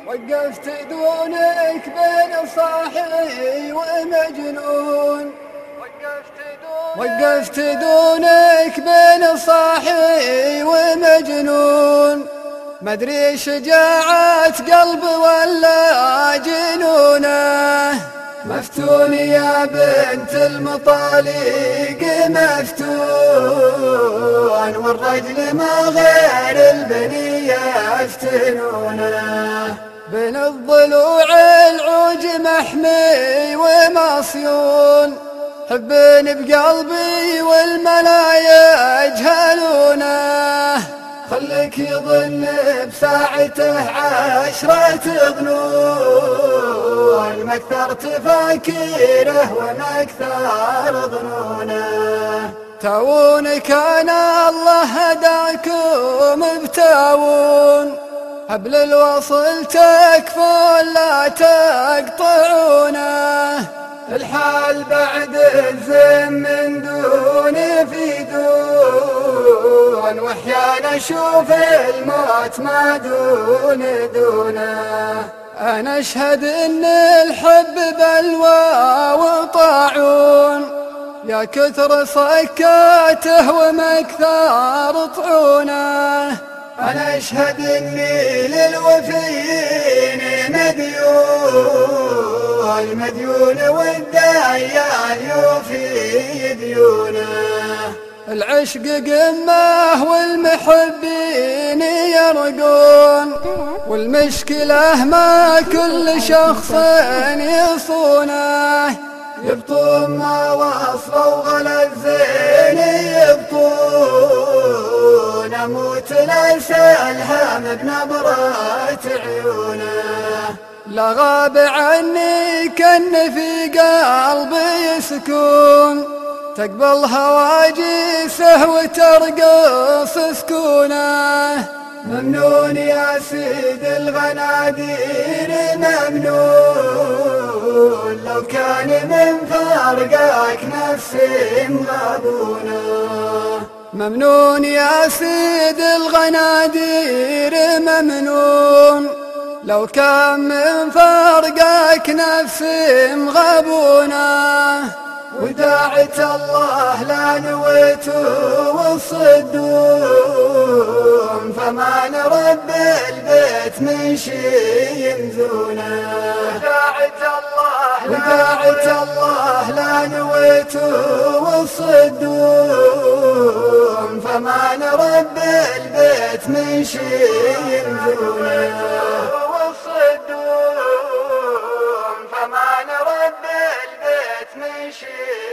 وقفت دونك بين صاحي ومجنون. وقفت دونك بين صاحي ومجنون. مدري شجاعة قلب ولا جنونه. مفتون يا بنت المطالق مفتون، والرجل ما غير البنية يفتنونه. بين الضلوع العوج محمي ومصيون، حبني بقلبي والملا يجهلونه. خلك يظن بساعته 10 ظنون، ما اكثر تفاكيره وما اكثر ظنونه. تعون كان الله هداكم بتعون، حبل الوصل تكفون لا تقطعونه. الحال بعد الزم من دون في دون، واحيانا اشوف الموت ما دونه. انا اشهد ان الحب بلوى وطاعون، يا كثر صكاته وما اكثر طعونه. انا اشهد اني للوفيين مديون والديان يوفي ديونه. العشق قمه والمحبين يرقون، والمشكلة ما كل شخص يصونه. يبطون ما وصلوا غلا الزين يبطون، اموت ليس الهام بنبرة عيونه. لا غاب عني كن في قلبي سكون، تقبل هواجسه وترقص سكونه. ممنون يا سيد الغنادير ممنون، لو كان من فارقك نفسي مغبونه. ممنون يا سيد الغنادير ممنون، لو كان من فرقك نفسي مغبونه. وداعت الله لا نويت والصدوم، فما نرب البيت من شي يمزونه. وداعت الله لا نويت والصدوم، فما نرب البيت من شي يمزونه. فما نرد البيت من شي